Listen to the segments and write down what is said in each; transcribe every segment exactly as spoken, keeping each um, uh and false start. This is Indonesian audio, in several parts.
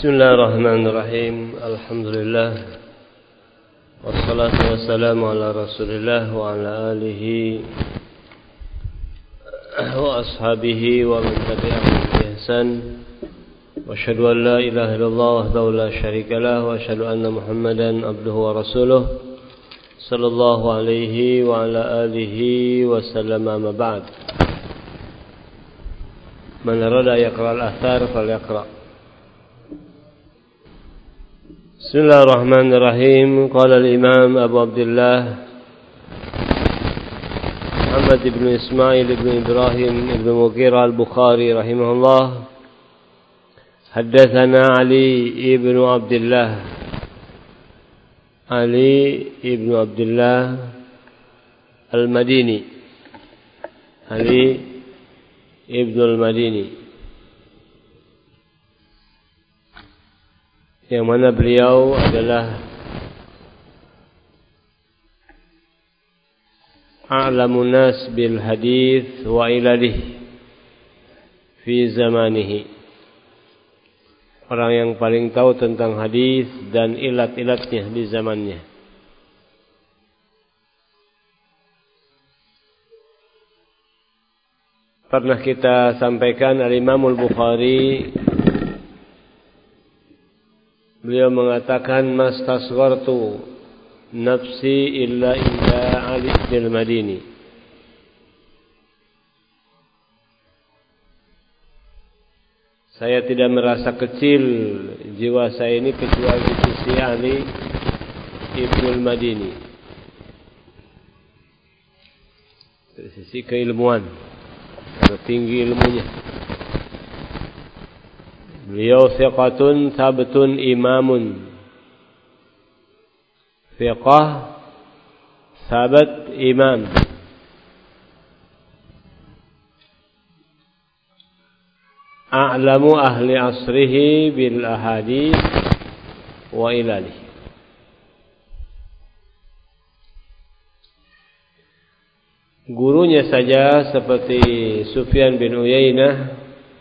Bismillahirrahmanirrahim. Alhamdulillah. Wassalatu wassalamu ala Rasulillah wa ala alihi wa ashabihi wa man tabi'ahum bi ihsan. Wa asyhadu an la ilaha illallah wahdahu la syarika lah wa asyhadu anna Muhammadan abduhu wa rasuluh sallallahu alaihi wa ala alihi wa sallam. Amma ba'd. Man arada yaqra al-athar falyaqra. Bismillahirrahmanirrahim. Qala al-Imam Abu Abdullah Muhammad ibn Ismail ibn Ibrahim ibn Mughirah al-Bukhari rahimahullah, haddatsana Ali ibn Abdullah Ali ibn Abdullah al-Madini Ali ibn al-Madini, yang mana beliau adalah a'lamun nas bil hadis wa ilalih fi zamanihi, orang yang paling tahu tentang hadis dan ilat-ilatnya di zamannya. Pernah kita sampaikan al-Imam al-Bukhari, beliau mengatakan mastasghartu nafsi illa illa Ali bin Madini. Saya tidak merasa kecil jiwa saya ini kecuali di sisi Ali ibn Madini, dari sisi keilmuan, karena tinggi ilmunya. Beliau thiqatun sabtun imamun, thiqah sabat imam, a'lamu ahli asrihi bil ahadith wa ilalih. Gurunya saja seperti Sufyan bin Uyainah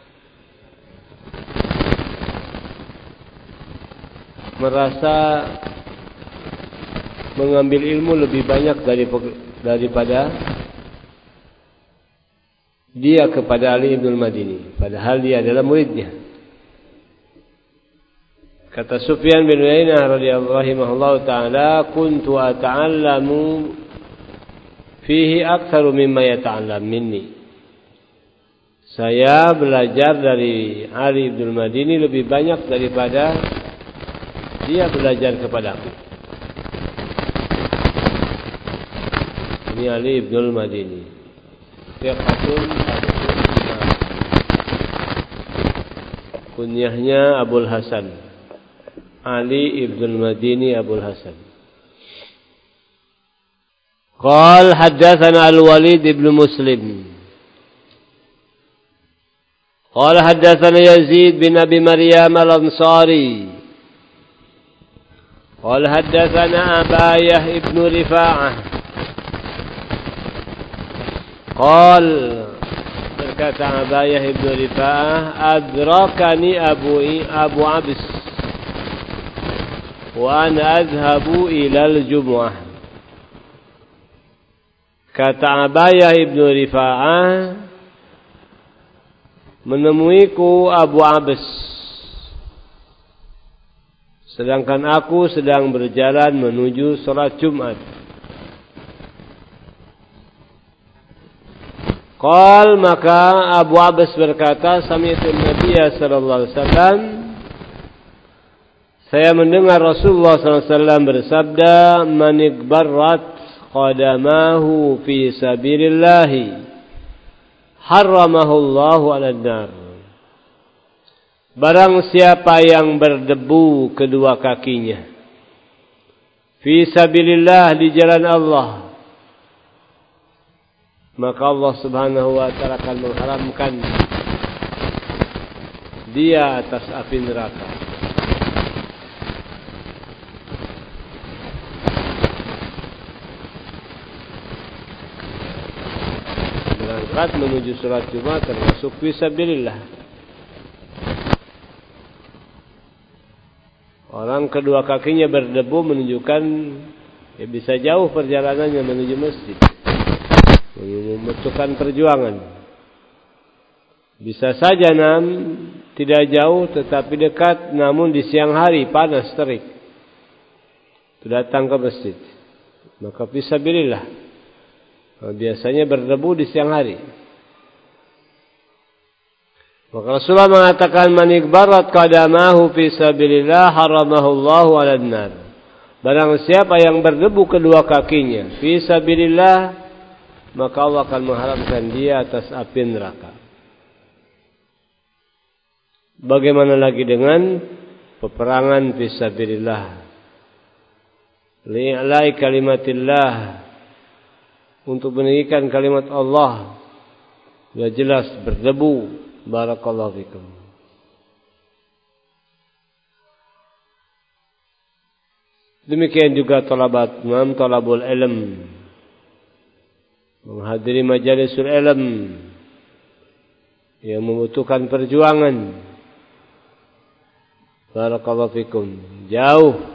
merasa mengambil ilmu lebih banyak daripada dia kepada Ali ibn Madini, padahal dia adalah muridnya. Kata Sufyan bin Uyainah radhiyallahu ta'ala, kuntu ata'allamu fihi aktsaru mimma yata'allam minni. Saya belajar dari Ali ibn Madini lebih banyak daripada dia belajar kepadaku. Ini Ali ibn al-Madini, thiqatun imam. Kunyahnya Abul Hasan, Ali ibn al-Madini Abul Hasan. Qal haddatsana al-Walid ibn Muslim qal haddatsana Yazid bin Abi Maryam al-Ansari قال حدثنا أباية ابن رفاعة قال berkata Abayah ibn Rifa'ah, adrakani Abu Abu Abs wa ana adhabu ila al-jumu'ah. Kata Abayah ibn Rifa'ah, menemuiku Abu Abs sedangkan aku sedang berjalan menuju salat Jumat. Qal, maka Abu Abbas berkata, sami'tu Nabiya sallallahu alaihi wasallam, saya mendengar Rasulullah sallallahu alaihi wasallam bersabda, man igbarrat qadamahu fi sabilillah harramahu Allahu 'alan nar. Barang siapa yang berdebu kedua kakinya fi sabilillah, di jalan Allah, maka Allah subhanahu wa ta'ala akan mengharamkan dia atas api neraka. Berangkat menuju salat Jumat termasuk fi sabilillah. Orang kedua kakinya berdebu menunjukkan ya bisa jauh perjalanannya menuju masjid, membutuhkan perjuangan. Bisa saja nam tidak jauh tetapi dekat, namun di siang hari panas terik datang ke masjid, maka fisabilillah. Biasanya berdebu di siang hari. Maka Rasulullah mengatakan man ikbarat qadamahu fi sabilillah haramahullahu 'alan nar. Barang siapa yang berdebu kedua kakinya fi sabilillah, maka Allah akan mengharamkan dia atas api neraka. Bagaimana lagi dengan peperangan fi sabilillah? Li'la'i kalimatillah, untuk meninggikan kalimat Allah. Sudah jelas berdebu. Barakallahu fikum. Demikian juga talabat mam talabul ilm, menghadiri majalisul ilm yang membutuhkan perjuangan. Barakallahu fikum. Jauh.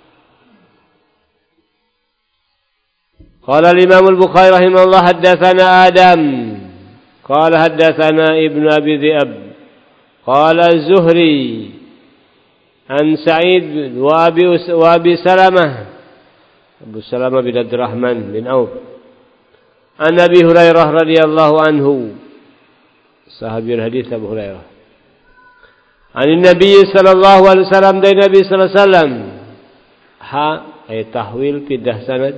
Qala al-Imam al-Bukhari rahimahullah haddatsana Adam qala haddatsana Ibnu Abi Dhi'ab qala Az-Zuhri an Sa'id wa Abi wa Abi Salamah Abu Salamah bin Abdurrahman bin Auf an Abi Hurairah radhiyallahu anhu, sahabi hadis Abu Hurairah, an Nabi sallallahu alaihi wasallam, dari Nabi sallallahu alaihi wasallam. Ha ay tahwil pindah sanad.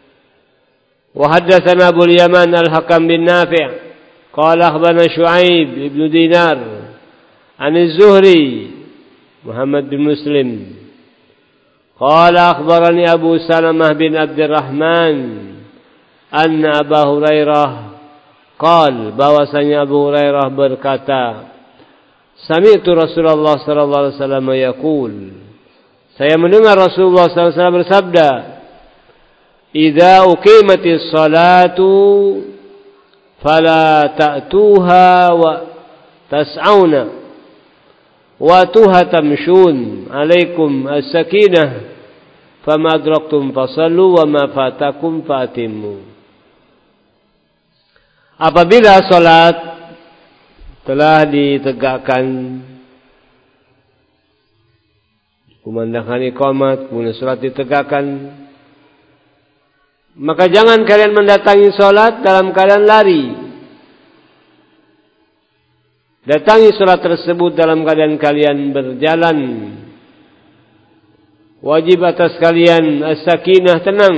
وحدثنا أبو اليمان الحكم بن نافع قال أخبرنا شعيب بن دينار عن الزهري محمد بن مسلم قال أخبرني أبو سلمة بن عبد الرحمن أن أبا هريرة قال bahwasanya Abu Hurairah berkata, sami'tu Rasulullah sallallahu alaihi wasallam yaqul, saya mendengar Rasulullah sallallahu alaihi wasallam bersabda, idza uqimatis salatu fala ta'tuha wa tas'auna wa tuha tamshun alaikum as-sakinah fama adraktum fasallu wa ma fatakum fatimmu. Apabila salat telah ditegakkan, kumandangkan iqamat, kemudian salat ditegakkan, maka jangan kalian mendatangi salat dalam keadaan lari. Datangi salat tersebut dalam keadaan kalian berjalan. Wajib atas kalian as-sakinah, tenang.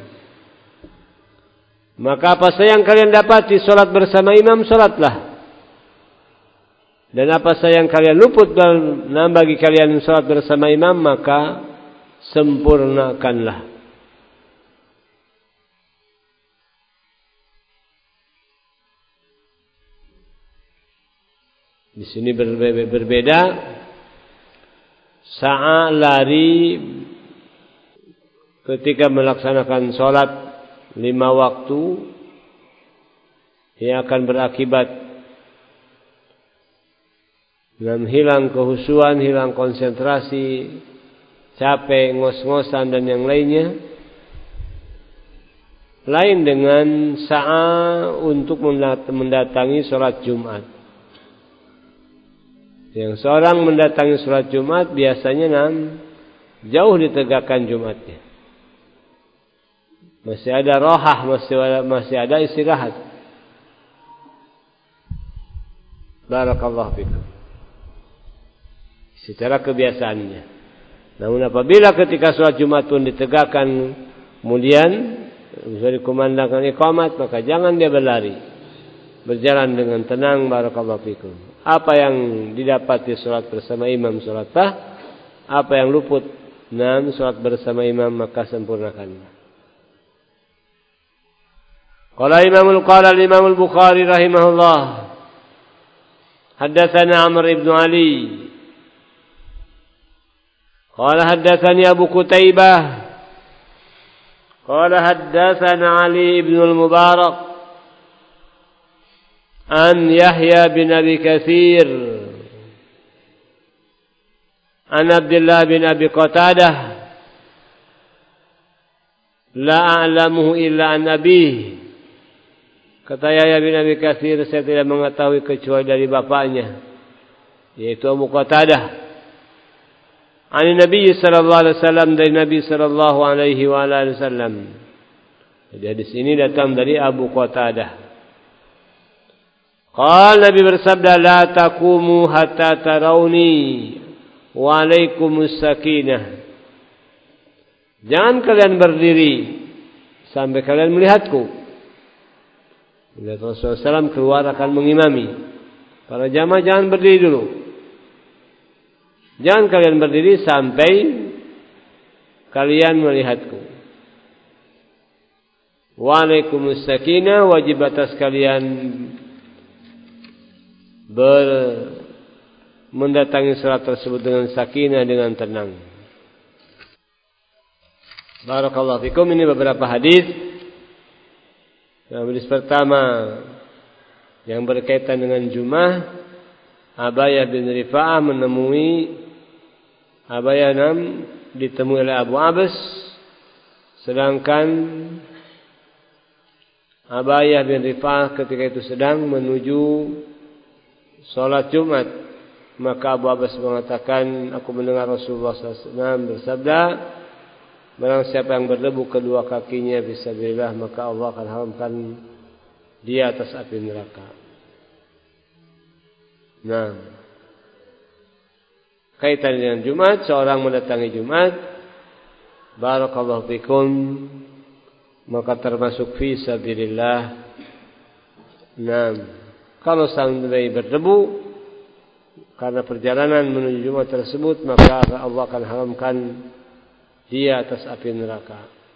Maka apa saja yang kalian dapati salat bersama imam, salatlah. Dan apa saja yang kalian luput dalam bagi kalian salat bersama imam, maka sempurnakanlah. Di sini berbeda. Sa'a lari ketika melaksanakan sholat lima waktu yang akan berakibat dengan hilang kehusuan, hilang konsentrasi, capek, ngos-ngosan dan yang lainnya. Lain dengan sa'a untuk mendatangi sholat Jumat. Yang seorang mendatangi sholat Jumat biasanya nam jauh ditegakkan Jumatnya. Masih ada rohah, masih ada, masih ada istirahat. Barakallahu fikum. Secara kebiasaannya. Namun apabila ketika sholat Jumat pun ditegakkan, kemudian bisa dikumandangkan iqamat, maka jangan dia berlari. Berjalan dengan tenang. Barakallahu fikum. Apa yang didapati salat bersama imam, salatlah. Apa yang luput nam salat bersama imam, maka sempurnakanlah. Qala Imamul qala al-Imam al-Bukhari rahimahullah, haddatsana Amr ibn Ali qala haddatsani Abu Qutaibah qala haddatsana Ali ibn al-Mubarak an Yahya bin Abi Katsir An Abdullah bin Abi Qatadah la a'lamuhu illa an Abi. Kata Yahya bin Abi Katsir, saya tidak mengetahui kecuali dari bapaknya, yaitu Abu Qatadah. An Nabi sallallahu alaihi wasallam, dari Nabi sallallahu alaihi wa alihi wasallam. Jadi hadis ini datang dari Abu Qatadah. Qala Nabi bersabda, la taqumu hatta tarawni wa alaikumus sakinah. Jangan kalian berdiri sampai kalian melihatku. Bila Rasulullah shallallahu alaihi wasallam keluar akan mengimami, para jamaah jangan berdiri dulu. Jangan kalian berdiri sampai kalian melihatku. Waalaikumsalam sakinah, wajib atas kalian ber mendatangi salat tersebut dengan sakinah, dengan tenang. Barakallahu fikum. Ini beberapa hadis. Hadis pertama yang berkaitan dengan Jumat, Abayah bin Rifa'ah menemui Abayah nam ditemui oleh Abu Abbas, sedangkan Abayah bin Rifa'ah ketika itu sedang menuju sholat Jumat. Maka Abu Abbas mengatakan, aku mendengar Rasulullah shallallahu alaihi wasallam bersabda, barang siapa yang berdebu kedua kakinya fisabilillah, maka Allah akan haramkan dia atas api neraka. Nah, kaitan dengan Jumat, seorang mendatangi Jumat, barakallahu fikum, maka termasuk fisabilillah. Nah, kalau seandainya berdebu karena perjalanan menuju Jumat tersebut, maka Allah akan haramkan dia atas api neraka.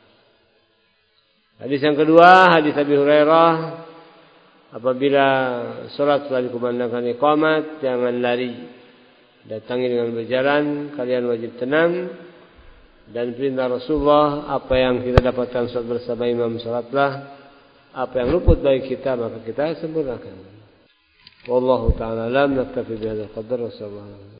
Hadis yang kedua, hadis Abi Hurairah, apabila salat telah dikumandangkan iqamat, jangan lari, datangi dengan berjalan, kalian wajib tenang. Dan perintah Rasulullah, apa yang kita dapatkan salat bersama imam salatlah, apa yang luput dari kita maka kita sempurnakan. Wallahu ta'ala alam, naktafi bihadzal qadar, wassalamu